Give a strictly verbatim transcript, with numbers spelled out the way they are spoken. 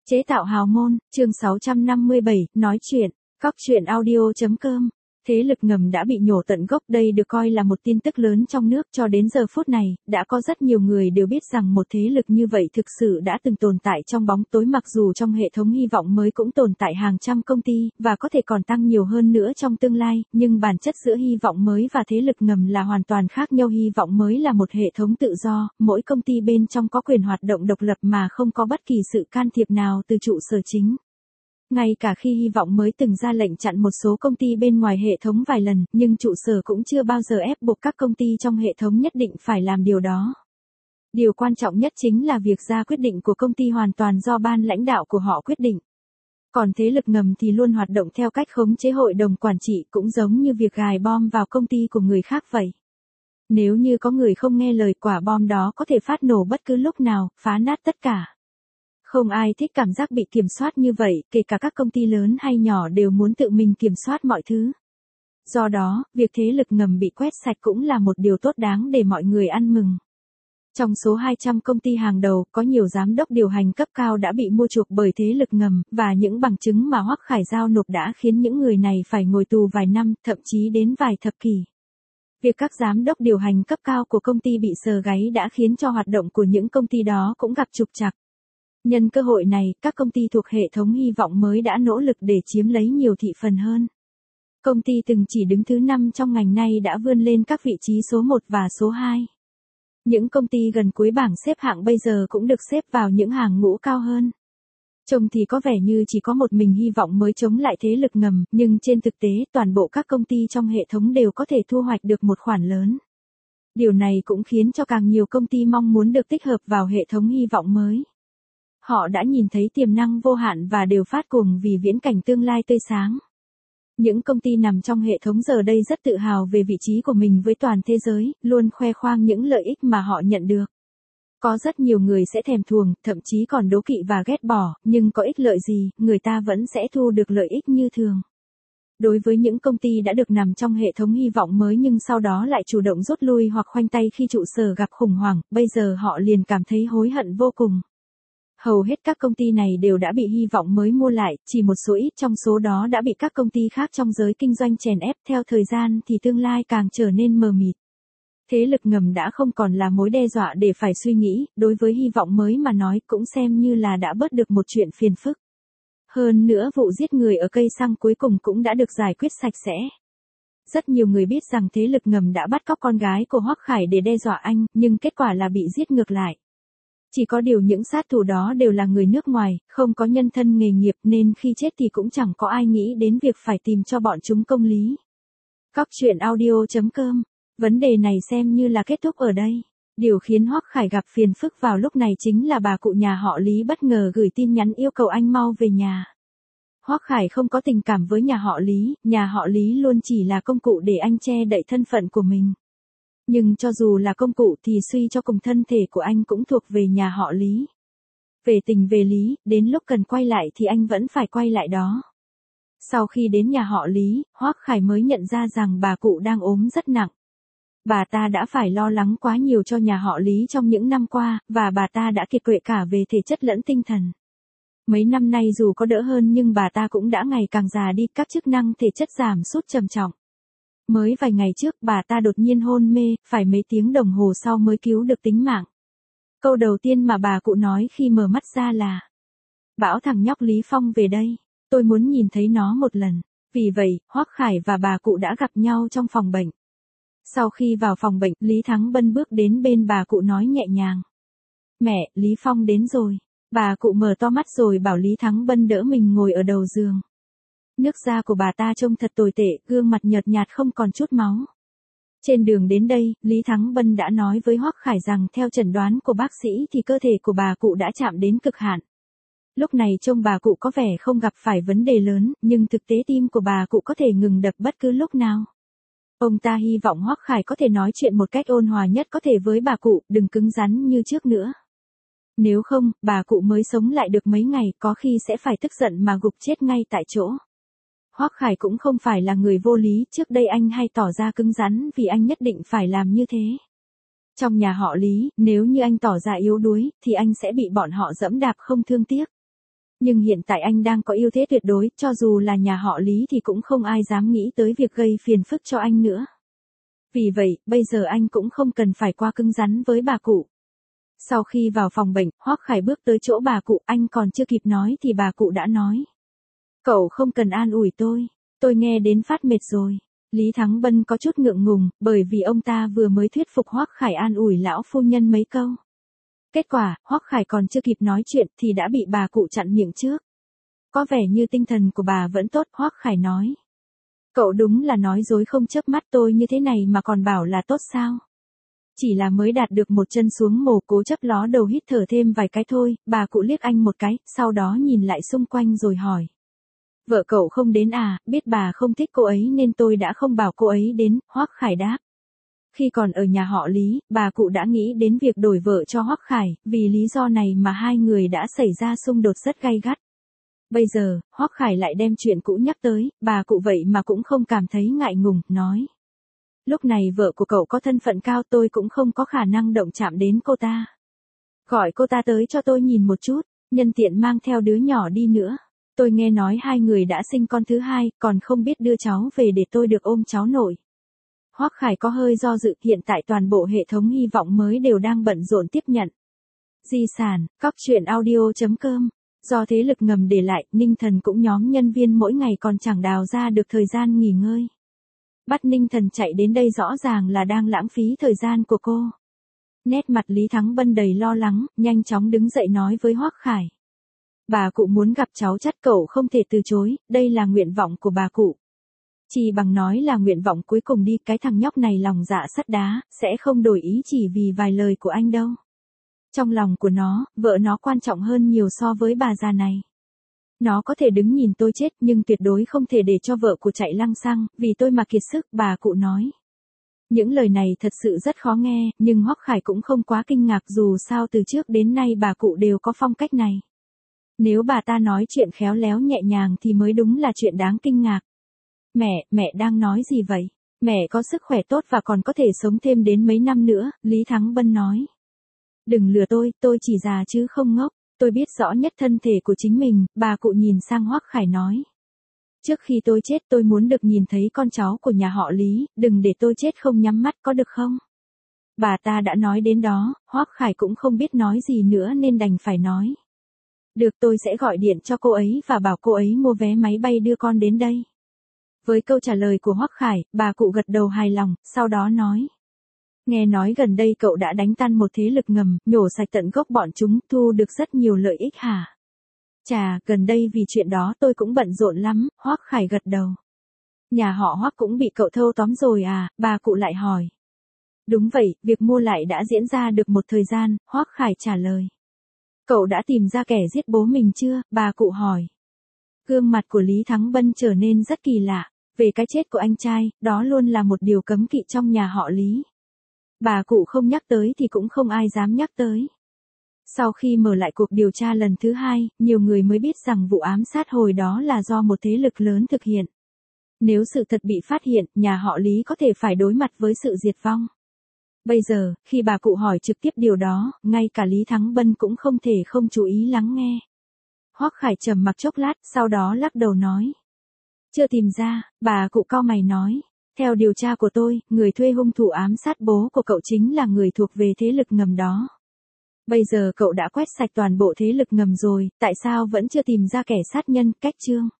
Chế tạo hào môn, chương sáu trăm năm mươi bảy, nói chuyện, cóc truyện audio.com. Thế lực ngầm đã bị nhổ tận gốc, đây được coi là một tin tức lớn trong nước. Cho đến giờ phút này, đã có rất nhiều người đều biết rằng một thế lực như vậy thực sự đã từng tồn tại trong bóng tối, mặc dù trong hệ thống hy vọng mới cũng tồn tại hàng trăm công ty, và có thể còn tăng nhiều hơn nữa trong tương lai, nhưng bản chất giữa hy vọng mới và thế lực ngầm là hoàn toàn khác nhau. Hy vọng mới là một hệ thống tự do, mỗi công ty bên trong có quyền hoạt động độc lập mà không có bất kỳ sự can thiệp nào từ trụ sở chính. Ngay cả khi hy vọng mới từng ra lệnh chặn một số công ty bên ngoài hệ thống vài lần, nhưng trụ sở cũng chưa bao giờ ép buộc các công ty trong hệ thống nhất định phải làm điều đó. Điều quan trọng nhất chính là việc ra quyết định của công ty hoàn toàn do ban lãnh đạo của họ quyết định. Còn thế lực ngầm thì luôn hoạt động theo cách khống chế hội đồng quản trị, cũng giống như việc gài bom vào công ty của người khác vậy. Nếu như có người không nghe lời, quả bom đó có thể phát nổ bất cứ lúc nào, phá nát tất cả. Không ai thích cảm giác bị kiểm soát như vậy, kể cả các công ty lớn hay nhỏ đều muốn tự mình kiểm soát mọi thứ. Do đó, việc thế lực ngầm bị quét sạch cũng là một điều tốt đáng để mọi người ăn mừng. Trong số hai trăm công ty hàng đầu, có nhiều giám đốc điều hành cấp cao đã bị mua chuộc bởi thế lực ngầm, và những bằng chứng mà Hoắc Khải giao nộp đã khiến những người này phải ngồi tù vài năm, thậm chí đến vài thập kỷ. Việc các giám đốc điều hành cấp cao của công ty bị sờ gáy đã khiến cho hoạt động của những công ty đó cũng gặp trục trặc. Nhân cơ hội này, các công ty thuộc hệ thống hy vọng mới đã nỗ lực để chiếm lấy nhiều thị phần hơn. Công ty từng chỉ đứng thứ năm trong ngành nay đã vươn lên các vị trí số một và số hai. Những công ty gần cuối bảng xếp hạng bây giờ cũng được xếp vào những hàng ngũ cao hơn. Trông thì có vẻ như chỉ có một mình hy vọng mới chống lại thế lực ngầm, nhưng trên thực tế toàn bộ các công ty trong hệ thống đều có thể thu hoạch được một khoản lớn. Điều này cũng khiến cho càng nhiều công ty mong muốn được tích hợp vào hệ thống hy vọng mới. Họ đã nhìn thấy tiềm năng vô hạn và đều phát cuồng vì viễn cảnh tương lai tươi sáng. Những công ty nằm trong hệ thống giờ đây rất tự hào về vị trí của mình với toàn thế giới, luôn khoe khoang những lợi ích mà họ nhận được. Có rất nhiều người sẽ thèm thuồng, thậm chí còn đố kỵ và ghét bỏ, nhưng có ích lợi gì, người ta vẫn sẽ thu được lợi ích như thường. Đối với những công ty đã được nằm trong hệ thống hy vọng mới nhưng sau đó lại chủ động rút lui hoặc khoanh tay khi trụ sở gặp khủng hoảng, bây giờ họ liền cảm thấy hối hận vô cùng. Hầu hết các công ty này đều đã bị hy vọng mới mua lại, chỉ một số ít trong số đó đã bị các công ty khác trong giới kinh doanh chèn ép. Theo thời gian thì tương lai càng trở nên mờ mịt. Thế lực ngầm đã không còn là mối đe dọa để phải suy nghĩ, đối với hy vọng mới mà nói cũng xem như là đã bớt được một chuyện phiền phức. Hơn nữa vụ giết người ở cây xăng cuối cùng cũng đã được giải quyết sạch sẽ. Rất nhiều người biết rằng thế lực ngầm đã bắt cóc con gái của Hoắc Khải để đe dọa anh, nhưng kết quả là bị giết ngược lại. Chỉ có điều những sát thủ đó đều là người nước ngoài, không có nhân thân nghề nghiệp nên khi chết thì cũng chẳng có ai nghĩ đến việc phải tìm cho bọn chúng công lý. Cóc truyện audio.com. Vấn đề này xem như là kết thúc ở đây. Điều khiến Hoắc Khải gặp phiền phức vào lúc này chính là bà cụ nhà họ Lý bất ngờ gửi tin nhắn yêu cầu anh mau về nhà. Hoắc Khải không có tình cảm với nhà họ Lý, nhà họ Lý luôn chỉ là công cụ để anh che đậy thân phận của mình. Nhưng cho dù là công cụ thì suy cho cùng thân thể của anh cũng thuộc về nhà họ Lý. Về tình về lý, đến lúc cần quay lại thì anh vẫn phải quay lại đó. Sau khi đến nhà họ Lý, Hoắc Khải mới nhận ra rằng bà cụ đang ốm rất nặng. Bà ta đã phải lo lắng quá nhiều cho nhà họ Lý trong những năm qua, và bà ta đã kiệt quệ cả về thể chất lẫn tinh thần. Mấy năm nay dù có đỡ hơn nhưng bà ta cũng đã ngày càng già đi, các chức năng thể chất giảm sút trầm trọng. Mới vài ngày trước bà ta đột nhiên hôn mê, phải mấy tiếng đồng hồ sau mới cứu được tính mạng. Câu đầu tiên mà bà cụ nói khi mở mắt ra là: "Bảo thằng nhóc Lý Phong về đây, tôi muốn nhìn thấy nó một lần." Vì vậy, Hoắc Khải và bà cụ đã gặp nhau trong phòng bệnh. Sau khi vào phòng bệnh, Lý Thắng Bân bước đến bên bà cụ nói nhẹ nhàng: "Mẹ, Lý Phong đến rồi." Bà cụ mở to mắt rồi bảo Lý Thắng Bân đỡ mình ngồi ở đầu giường. Nước da của bà ta trông thật tồi tệ, gương mặt nhợt nhạt không còn chút máu. Trên đường đến đây, Lý Thắng Bân đã nói với Hoắc Khải rằng theo chẩn đoán của bác sĩ thì cơ thể của bà cụ đã chạm đến cực hạn. Lúc này trông bà cụ có vẻ không gặp phải vấn đề lớn, nhưng thực tế tim của bà cụ có thể ngừng đập bất cứ lúc nào. Ông ta hy vọng Hoắc Khải có thể nói chuyện một cách ôn hòa nhất có thể với bà cụ, đừng cứng rắn như trước nữa. Nếu không, bà cụ mới sống lại được mấy ngày, có khi sẽ phải tức giận mà gục chết ngay tại chỗ. Hoắc Khải cũng không phải là người vô lý, trước đây anh hay tỏ ra cứng rắn vì anh nhất định phải làm như thế. Trong nhà họ Lý, nếu như anh tỏ ra yếu đuối, thì anh sẽ bị bọn họ giẫm đạp không thương tiếc. Nhưng hiện tại anh đang có ưu thế tuyệt đối, cho dù là nhà họ Lý thì cũng không ai dám nghĩ tới việc gây phiền phức cho anh nữa. Vì vậy, bây giờ anh cũng không cần phải quá cứng rắn với bà cụ. Sau khi vào phòng bệnh, Hoắc Khải bước tới chỗ bà cụ, anh còn chưa kịp nói thì bà cụ đã nói. Cậu không cần an ủi tôi, tôi nghe đến phát mệt rồi. Lý Thắng Bân có chút ngượng ngùng, bởi vì ông ta vừa mới thuyết phục Hoắc Khải an ủi lão phu nhân mấy câu. Kết quả, Hoắc Khải còn chưa kịp nói chuyện thì đã bị bà cụ chặn miệng trước. Có vẻ như tinh thần của bà vẫn tốt, Hoắc Khải nói. Cậu đúng là nói dối không chớp mắt, tôi như thế này mà còn bảo là tốt sao? Chỉ là mới đạt được một chân xuống mồ, cố chấp ló đầu hít thở thêm vài cái thôi, bà cụ liếc anh một cái, sau đó nhìn lại xung quanh rồi hỏi. Vợ cậu không đến à, biết bà không thích cô ấy nên tôi đã không bảo cô ấy đến, Hoắc Khải đáp. Khi còn ở nhà họ Lý, bà cụ đã nghĩ đến việc đổi vợ cho Hoắc Khải, vì lý do này mà hai người đã xảy ra xung đột rất gay gắt. Bây giờ, Hoắc Khải lại đem chuyện cũ nhắc tới, bà cụ vậy mà cũng không cảm thấy ngại ngùng, nói. Lúc này vợ của cậu có thân phận cao, tôi cũng không có khả năng động chạm đến cô ta. Gọi cô ta tới cho tôi nhìn một chút, nhân tiện mang theo đứa nhỏ đi nữa. Tôi nghe nói hai người đã sinh con thứ hai, còn không biết đưa cháu về để tôi được ôm cháu nội. Hoắc Khải có hơi do dự, hiện tại toàn bộ hệ thống hy vọng mới đều đang bận rộn tiếp nhận di sản, cóc truyện audio chấm com. Do thế lực ngầm để lại, Ninh Thần cũng nhóm nhân viên mỗi ngày còn chẳng đào ra được thời gian nghỉ ngơi. Bắt Ninh Thần chạy đến đây rõ ràng là đang lãng phí thời gian của cô. Nét mặt Lý Thắng Bân đầy lo lắng, nhanh chóng đứng dậy nói với Hoắc Khải. Bà cụ muốn gặp cháu chắc cậu không thể từ chối, đây là nguyện vọng của bà cụ. Chỉ bằng nói là nguyện vọng cuối cùng đi, cái thằng nhóc này lòng dạ sắt đá, sẽ không đổi ý chỉ vì vài lời của anh đâu. Trong lòng của nó, vợ nó quan trọng hơn nhiều so với bà già này. Nó có thể đứng nhìn tôi chết nhưng tuyệt đối không thể để cho vợ của chạy lăng xăng, vì tôi mà kiệt sức, bà cụ nói. Những lời này thật sự rất khó nghe, nhưng Hoắc Khải cũng không quá kinh ngạc, dù sao từ trước đến nay bà cụ đều có phong cách này. Nếu bà ta nói chuyện khéo léo nhẹ nhàng thì mới đúng là chuyện đáng kinh ngạc. Mẹ, mẹ đang nói gì vậy? Mẹ có sức khỏe tốt và còn có thể sống thêm đến mấy năm nữa, Lý Thắng Bân nói. Đừng lừa tôi, tôi chỉ già chứ không ngốc, tôi biết rõ nhất thân thể của chính mình, bà cụ nhìn sang Hoắc Khải nói. Trước khi tôi chết tôi muốn được nhìn thấy con cháu của nhà họ Lý, đừng để tôi chết không nhắm mắt có được không? Bà ta đã nói đến đó, Hoắc Khải cũng không biết nói gì nữa nên đành phải nói. Được, tôi sẽ gọi điện cho cô ấy và bảo cô ấy mua vé máy bay đưa con đến đây. Với câu trả lời của Hoắc Khải, bà cụ gật đầu hài lòng, sau đó nói. Nghe nói gần đây cậu đã đánh tan một thế lực ngầm, nhổ sạch tận gốc bọn chúng, thu được rất nhiều lợi ích hả? Chà, gần đây vì chuyện đó tôi cũng bận rộn lắm, Hoắc Khải gật đầu. Nhà họ Hoắc cũng bị cậu thâu tóm rồi à, bà cụ lại hỏi. Đúng vậy, việc mua lại đã diễn ra được một thời gian, Hoắc Khải trả lời. Cậu đã tìm ra kẻ giết bố mình chưa, bà cụ hỏi. Gương mặt của Lý Thắng Bân trở nên rất kỳ lạ, về cái chết của anh trai, đó luôn là một điều cấm kỵ trong nhà họ Lý. Bà cụ không nhắc tới thì cũng không ai dám nhắc tới. Sau khi mở lại cuộc điều tra lần thứ hai, nhiều người mới biết rằng vụ ám sát hồi đó là do một thế lực lớn thực hiện. Nếu sự thật bị phát hiện, nhà họ Lý có thể phải đối mặt với sự diệt vong. Bây giờ, khi bà cụ hỏi trực tiếp điều đó, ngay cả Lý Thắng Bân cũng không thể không chú ý lắng nghe. Hoắc Khải trầm mặc chốc lát, sau đó lắc đầu nói. Chưa tìm ra, bà cụ cau mày nói. Theo điều tra của tôi, người thuê hung thủ ám sát bố của cậu chính là người thuộc về thế lực ngầm đó. Bây giờ cậu đã quét sạch toàn bộ thế lực ngầm rồi, tại sao vẫn chưa tìm ra kẻ sát nhân, cách chương?